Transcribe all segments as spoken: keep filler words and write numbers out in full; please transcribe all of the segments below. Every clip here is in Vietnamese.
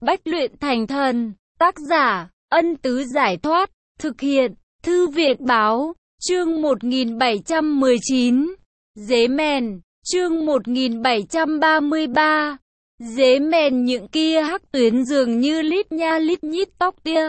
Bách luyện thành thần. Tác giả, Ân Tứ Giải Thoát. Thực hiện, Thư viện Báo. Chương một nghìn bảy trăm mười chín. Dế mèn. Chương một nghìn bảy trăm ba mươi ba. Dế mèn. Những kia hắc tuyến dường như lít nha lít nhít tóc tia.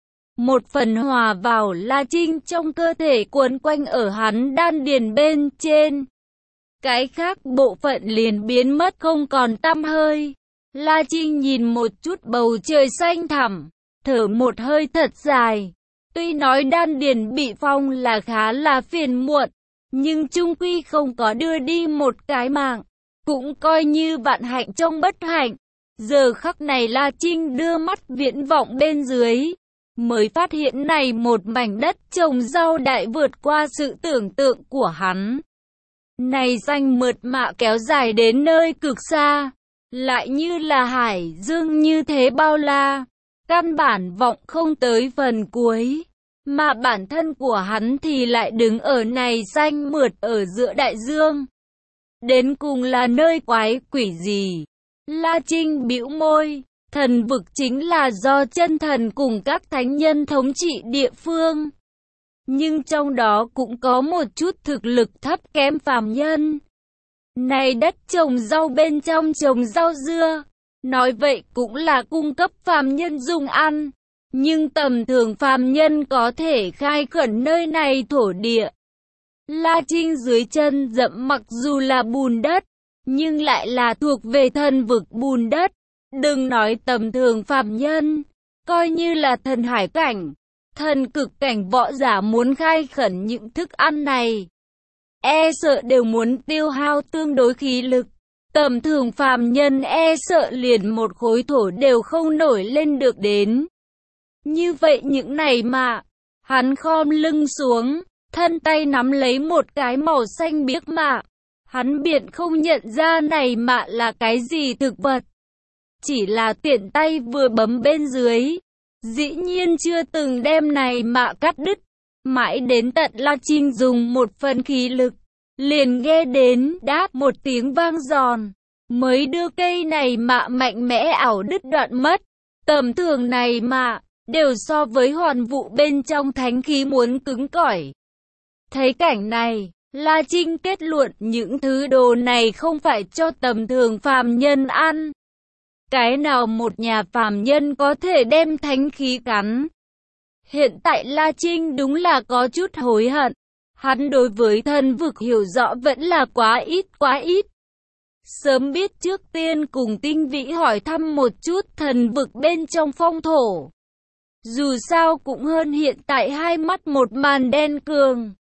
Một phần hòa vào La Trinh trong cơ thể, cuốn quanh ở hắn đan điền bên trên. Cái khác bộ phận liền biến mất không còn tăm hơi. La Trinh nhìn một chút bầu trời xanh thẳm, thở một hơi thật dài. Tuy nói đan điền bị phong là khá là phiền muộn, nhưng chung quy không có đưa đi một cái mạng, cũng coi như vạn hạnh trong bất hạnh. Giờ khắc này La Trinh đưa mắt viễn vọng bên dưới, mới phát hiện này một mảnh đất trồng rau đại vượt qua sự tưởng tượng của hắn. Này xanh mượt mạ kéo dài đến nơi cực xa, lại như là hải dương như thế bao la, căn bản vọng không tới phần cuối. Mà bản thân của hắn thì lại đứng ở này xanh mượt ở giữa đại dương. Đến cùng là nơi quái quỷ gì? La Trinh bĩu môi. Thần vực chính là do chân thần cùng các thánh nhân thống trị địa phương. Nhưng trong đó cũng có một chút thực lực thấp kém phàm nhân. Này đất trồng rau bên trong trồng rau dưa, nói vậy cũng là cung cấp phàm nhân dùng ăn. Nhưng tầm thường phàm nhân có thể khai khẩn nơi này thổ địa. La Trinh dưới chân dẫm mặc dù là bùn đất, nhưng lại là thuộc về thần vực bùn đất. Đừng nói tầm thường phàm nhân, coi như là thần hải cảnh, thần cực cảnh võ giả muốn khai khẩn những thức ăn này, e sợ đều muốn tiêu hao tương đối khí lực. Tầm thường phàm nhân e sợ liền một khối thổ đều không nổi lên được đến. Như vậy những này mà, hắn khom lưng xuống, thân tay nắm lấy một cái màu xanh biếc mạ. Hắn biện không nhận ra này mạ là cái gì thực vật. Chỉ là tiện tay vừa bấm bên dưới, dĩ nhiên chưa từng đem này mạ cắt đứt. Mãi đến tận La Trinh dùng một phần khí lực, liền nghe đến đáp một tiếng vang giòn, mới đưa cây này mạ mạnh mẽ ảo đứt đoạn mất. Tầm thường này mạ, đều so với hoàn vụ bên trong thánh khí muốn cứng cỏi. Thấy cảnh này, La Trinh kết luận những thứ đồ này không phải cho tầm thường phàm nhân ăn. Cái nào một nhà phàm nhân có thể đem thánh khí cắn? Hiện tại La Trinh đúng là có chút hối hận. Hắn đối với thần vực hiểu rõ vẫn là quá ít quá ít. Sớm biết trước tiên cùng Tinh Vĩ hỏi thăm một chút thần vực bên trong phong thổ. Dù sao cũng hơn hiện tại hai mắt một màn đen cường.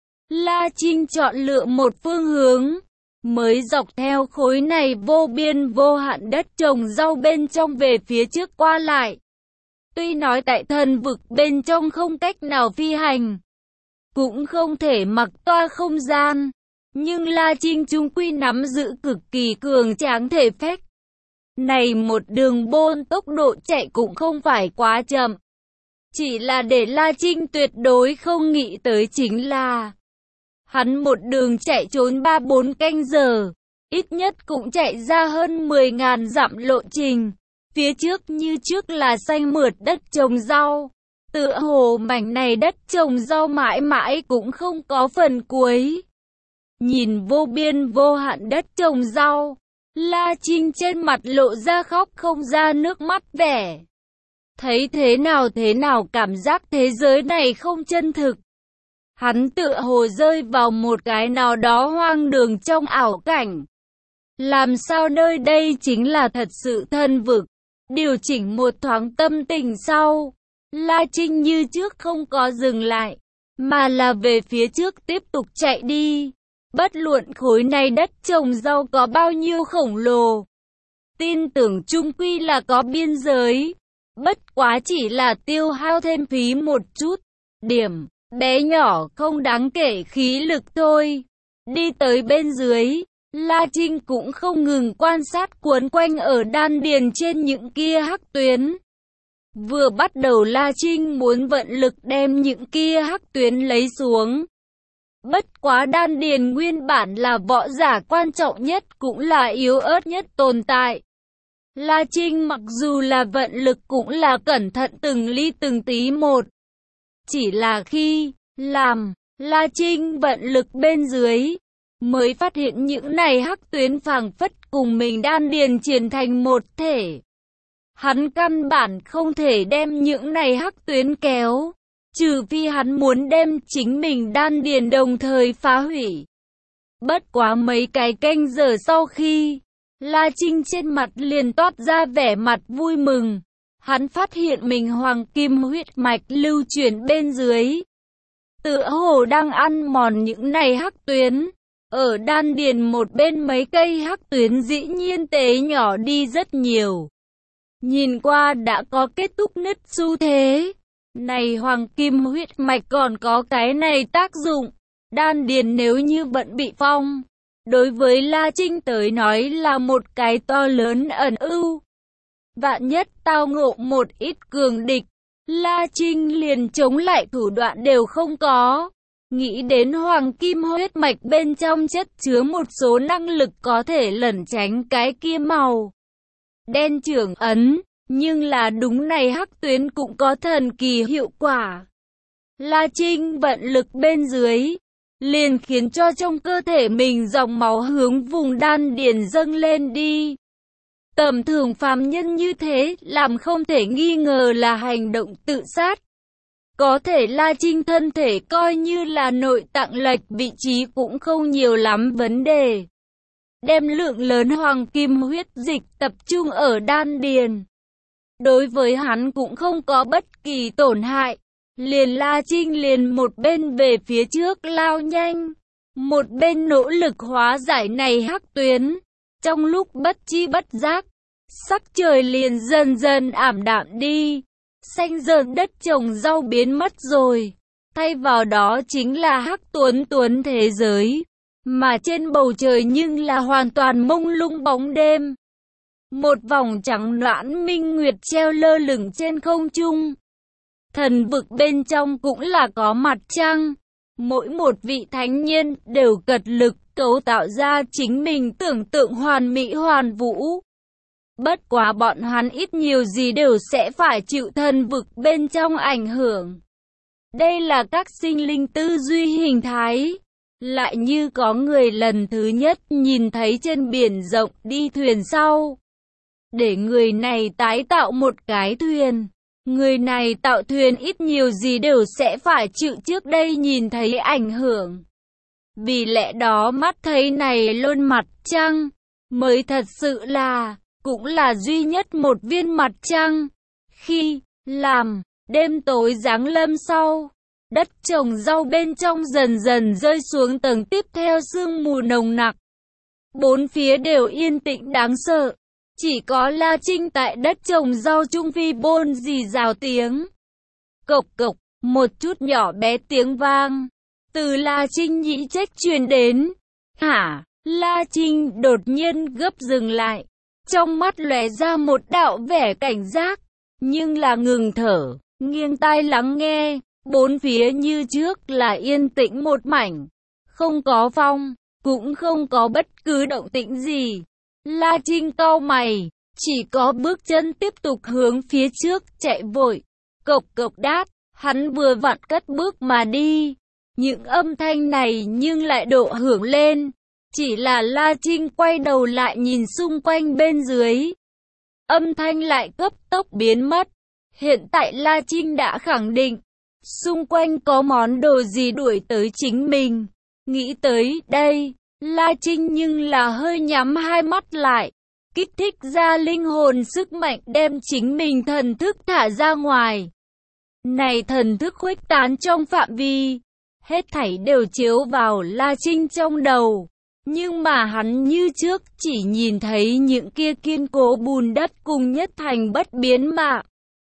La Trinh chọn lựa một phương hướng, mới dọc theo khối này vô biên vô hạn đất trồng rau bên trong về phía trước qua lại. Tuy nói tại thần vực bên trong không cách nào phi hành, cũng không thể mặc toa không gian, nhưng La Trinh chung quy nắm giữ cực kỳ cường tráng thể phách. Này một đường bôn tốc độ chạy cũng không phải quá chậm. Chỉ là để La Trinh tuyệt đối không nghĩ tới chính là hắn một đường chạy trốn ba bốn canh giờ, ít nhất cũng chạy ra hơn mười ngàn dặm lộ trình. Phía trước như trước là xanh mượt đất trồng rau, tựa hồ mảnh này đất trồng rau mãi mãi cũng không có phần cuối. Nhìn vô biên vô hạn đất trồng rau, La Trinh trên mặt lộ ra khóc không ra nước mắt vẻ. Thấy thế nào thế nào cảm giác thế giới này không chân thực. Hắn tựa hồ rơi vào một cái nào đó hoang đường trong ảo cảnh. Làm sao nơi đây chính là thật sự thần vực? Điều chỉnh một thoáng tâm tình sau, La Trinh như trước không có dừng lại, mà là về phía trước tiếp tục chạy đi. Bất luận khối này đất trồng rau có bao nhiêu khổng lồ, tin tưởng chung quy là có biên giới. Bất quá chỉ là tiêu hao thêm phí một chút, điểm bé nhỏ không đáng kể khí lực thôi. Đi tới bên dưới, La Trinh cũng không ngừng quan sát cuốn quanh ở đan điền trên những kia hắc tuyến. Vừa bắt đầu La Trinh muốn vận lực đem những kia hắc tuyến lấy xuống. Bất quá đan điền nguyên bản là võ giả quan trọng nhất cũng là yếu ớt nhất tồn tại. La Trinh mặc dù là vận lực cũng là cẩn thận từng ly từng tí một. Chỉ là khi làm La Trinh vận lực bên dưới, mới phát hiện những này hắc tuyến phảng phất cùng mình đan điền chuyển thành một thể. Hắn căn bản không thể đem những này hắc tuyến kéo, trừ phi hắn muốn đem chính mình đan điền đồng thời phá hủy. Bất quá mấy cái canh giờ sau khi, La Trinh trên mặt liền toát ra vẻ mặt vui mừng. Hắn phát hiện mình hoàng kim huyết mạch lưu chuyển bên dưới, tựa hồ đang ăn mòn những này hắc tuyến. Ở đan điền một bên mấy cây hắc tuyến dĩ nhiên tế nhỏ đi rất nhiều. Nhìn qua đã có kết thúc nứt xu thế. Này hoàng kim huyết mạch còn có cái này tác dụng. Đan điền nếu như vẫn bị phong, đối với La Trinh tới nói là một cái to lớn ẩn ưu. Vạn nhất tao ngộ một ít cường địch, La Trinh liền chống lại thủ đoạn đều không có. Nghĩ đến hoàng kim huyết mạch bên trong chất chứa một số năng lực có thể lẩn tránh cái kia màu đen trưởng ấn, nhưng là đúng này hắc tuyến cũng có thần kỳ hiệu quả. La Trinh vận lực bên dưới, liền khiến cho trong cơ thể mình dòng máu hướng vùng đan điền dâng lên đi. Tầm thường phàm nhân như thế làm không thể nghi ngờ là hành động tự sát. Có thể La Trinh thân thể coi như là nội tạng lệch vị trí cũng không nhiều lắm vấn đề. Đem lượng lớn hoàng kim huyết dịch tập trung ở đan điền, đối với hắn cũng không có bất kỳ tổn hại. Liền La Trinh liền một bên về phía trước lao nhanh, một bên nỗ lực hóa giải này hắc tuyến. Trong lúc bất chi bất giác, sắc trời liền dần dần ảm đạm đi. Xanh rợn đất trồng rau biến mất rồi, thay vào đó chính là hắc tuấn tuấn thế giới, mà trên bầu trời nhưng là hoàn toàn mông lung bóng đêm. Một vòng trắng noãn minh nguyệt treo lơ lửng trên không trung. Thần vực bên trong cũng là có mặt trăng. Mỗi một vị thánh nhân đều cật lực cấu tạo ra chính mình tưởng tượng hoàn mỹ hoàn vũ. Bất quá bọn hắn ít nhiều gì đều sẽ phải chịu thần vực bên trong ảnh hưởng. Đây là các sinh linh tư duy hình thái. Lại như có người lần thứ nhất nhìn thấy trên biển rộng đi thuyền sau. Để người này tái tạo một cái thuyền. Người này tạo thuyền ít nhiều gì đều sẽ phải chịu trước đây nhìn thấy ảnh hưởng. Vì lẽ đó mắt thấy này luôn mặt trăng, mới thật sự là, cũng là duy nhất một viên mặt trăng. Khi làm đêm tối giáng lâm sau, đất trồng rau bên trong dần dần rơi xuống tầng tiếp theo sương mù nồng nặc. Bốn phía đều yên tĩnh đáng sợ. Chỉ có La Trinh tại đất trồng rau trung phi bôn rì rào tiếng. Cộc cộc, một chút nhỏ bé tiếng vang. Từ La Trinh nhĩ trách truyền đến. Hả? La Trinh đột nhiên gấp dừng lại. Trong mắt lóe ra một đạo vẻ cảnh giác. Nhưng là ngừng thở, nghiêng tai lắng nghe. Bốn phía như trước là yên tĩnh một mảnh. Không có phong, cũng không có bất cứ động tĩnh gì. La Trinh cau mày, chỉ có bước chân tiếp tục hướng phía trước chạy vội. Cộc cộc đát, hắn vừa vặn cất bước mà đi. Những âm thanh này nhưng lại độ hưởng lên. Chỉ là La Trinh quay đầu lại nhìn xung quanh bên dưới. Âm thanh lại cấp tốc biến mất. Hiện tại La Trinh đã khẳng định, xung quanh có món đồ gì đuổi tới chính mình. Nghĩ tới đây, La Trinh nhưng là hơi nhắm hai mắt lại, kích thích ra linh hồn sức mạnh đem chính mình thần thức thả ra ngoài. Này thần thức khuếch tán trong phạm vi, hết thảy đều chiếu vào La Trinh trong đầu. Nhưng mà hắn như trước chỉ nhìn thấy những kia kiên cố bùn đất cùng nhất thành bất biến mà.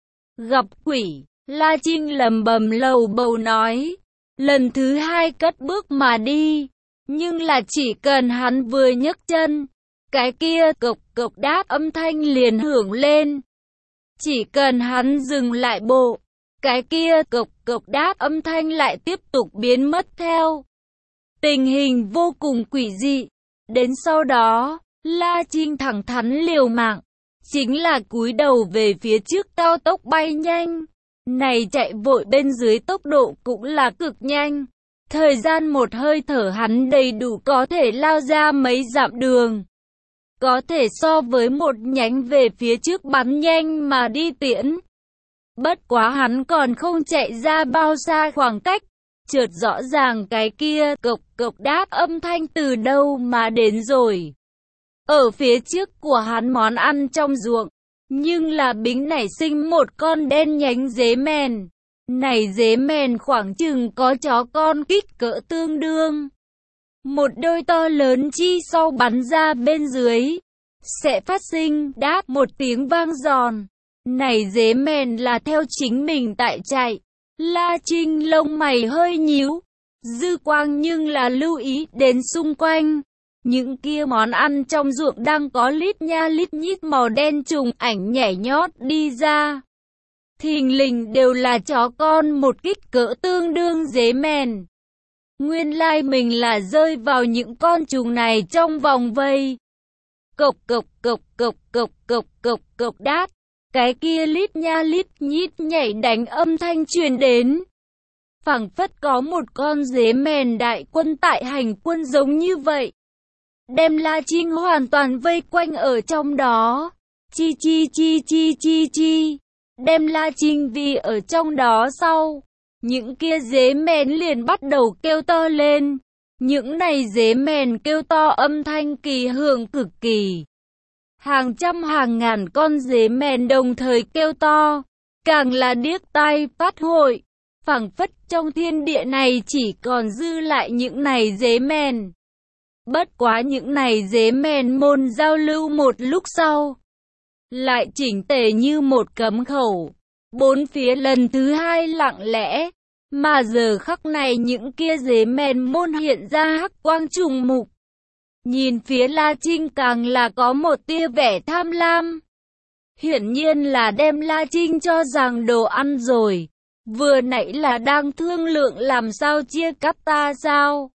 Gặp quỷ, La Trinh lầm bầm lầu bầu nói, lần thứ hai cất bước mà đi. Nhưng là chỉ cần hắn vừa nhấc chân, cái kia cộc cộc đát âm thanh liền hưởng lên. Chỉ cần hắn dừng lại bộ, cái kia cộc cộc đát âm thanh lại tiếp tục biến mất theo. Tình hình vô cùng quỷ dị. Đến sau đó, La Trinh thẳng thắn liều mạng, chính là cúi đầu về phía trước cao tốc bay nhanh. Này chạy vội bên dưới tốc độ cũng là cực nhanh. Thời gian một hơi thở hắn đầy đủ có thể lao ra mấy dặm đường. Có thể so với một nhánh về phía trước bắn nhanh mà đi tiễn. Bất quá hắn còn không chạy ra bao xa khoảng cách. Chợt rõ ràng cái kia cộc cộc đáp âm thanh từ đâu mà đến rồi. Ở phía trước của hắn món ăn trong ruộng. Nhưng là bính nảy sinh một con đen nhánh dế mèn. Này dế mèn khoảng chừng có chó con kích cỡ tương đương. Một đôi to lớn chi sau bắn ra bên dưới. Sẽ phát sinh đáp một tiếng vang giòn. Này dế mèn là theo chính mình tại chạy. La Trinh lông mày hơi nhíu. Dư quang nhưng là lưu ý đến xung quanh. Những kia món ăn trong ruộng đang có lít nha lít nhít màu đen trùng ảnh nhảy nhót đi ra. Thình lình đều là chó con một kích cỡ tương đương dế mèn. Nguyên lai mình là rơi vào những con trùng này trong vòng vây. Cộc cộc cộc cộc cộc cộc cộc cộc đát. Cái kia lít nha lít nhít nhảy đánh âm thanh truyền đến. Phảng phất có một con dế mèn đại quân tại hành quân giống như vậy. Đem La Trinh hoàn toàn vây quanh ở trong đó. Chi chi chi chi chi chi. Đem La Trinh vì ở trong đó sau. Những kia dế mèn liền bắt đầu kêu to lên. Những này dế mèn kêu to âm thanh kỳ hưởng cực kỳ. Hàng trăm hàng ngàn con dế mèn đồng thời kêu to. Càng là điếc tai phát hội. Phảng phất trong thiên địa này chỉ còn dư lại những này dế mèn. Bất quá những này dế mèn môn giao lưu một lúc sau. Lại chỉnh tề như một cấm khẩu. Bốn phía lần thứ hai lặng lẽ. Mà giờ khắc này những kia dế mèn môn hiện ra hắc quang trùng mục. Nhìn phía La Trinh càng là có một tia vẻ tham lam. Hiển nhiên là đem La Trinh cho rằng đồ ăn rồi. Vừa nãy là đang thương lượng làm sao chia cắt ta sao.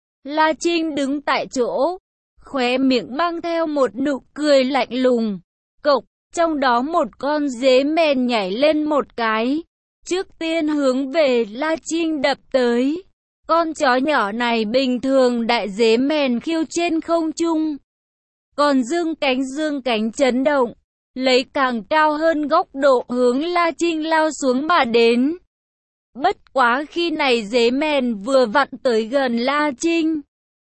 La Trinh đứng tại chỗ, khóe miệng mang theo một nụ cười lạnh lùng. Cộc, trong đó một con dế mèn nhảy lên một cái. Trước tiên hướng về La Trinh đập tới. Con chó nhỏ này bình thường đại dế mèn khiêu trên không trung. Còn dương cánh dương cánh chấn động. Lấy càng cao hơn góc độ hướng La Trinh lao xuống mà đến. Bất quá khi này dế mèn vừa vặn tới gần La Trinh.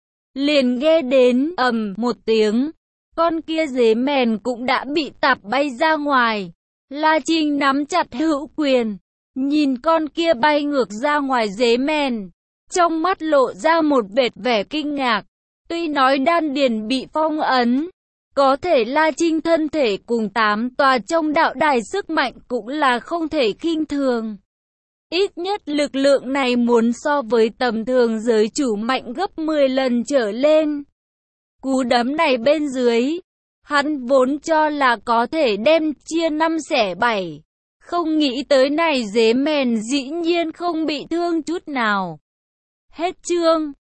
Liền nghe đến ầm một tiếng. Con kia dế mèn cũng đã bị tạp bay ra ngoài. La Trinh nắm chặt hữu quyền. Nhìn con kia bay ngược ra ngoài dế mèn. Trong mắt lộ ra một vệt vẻ kinh ngạc. Tuy nói đan điền bị phong ấn. Có thể La Trinh thân thể cùng tám tòa trong đạo đài sức mạnh cũng là không thể khinh thường. Ít nhất lực lượng này muốn so với tầm thường giới chủ mạnh gấp mười lần trở lên. Cú đấm này bên dưới, hắn vốn cho là có thể đem chia năm xẻ bảy. Không nghĩ tới này dế mèn dĩ nhiên không bị thương chút nào. Hết chương.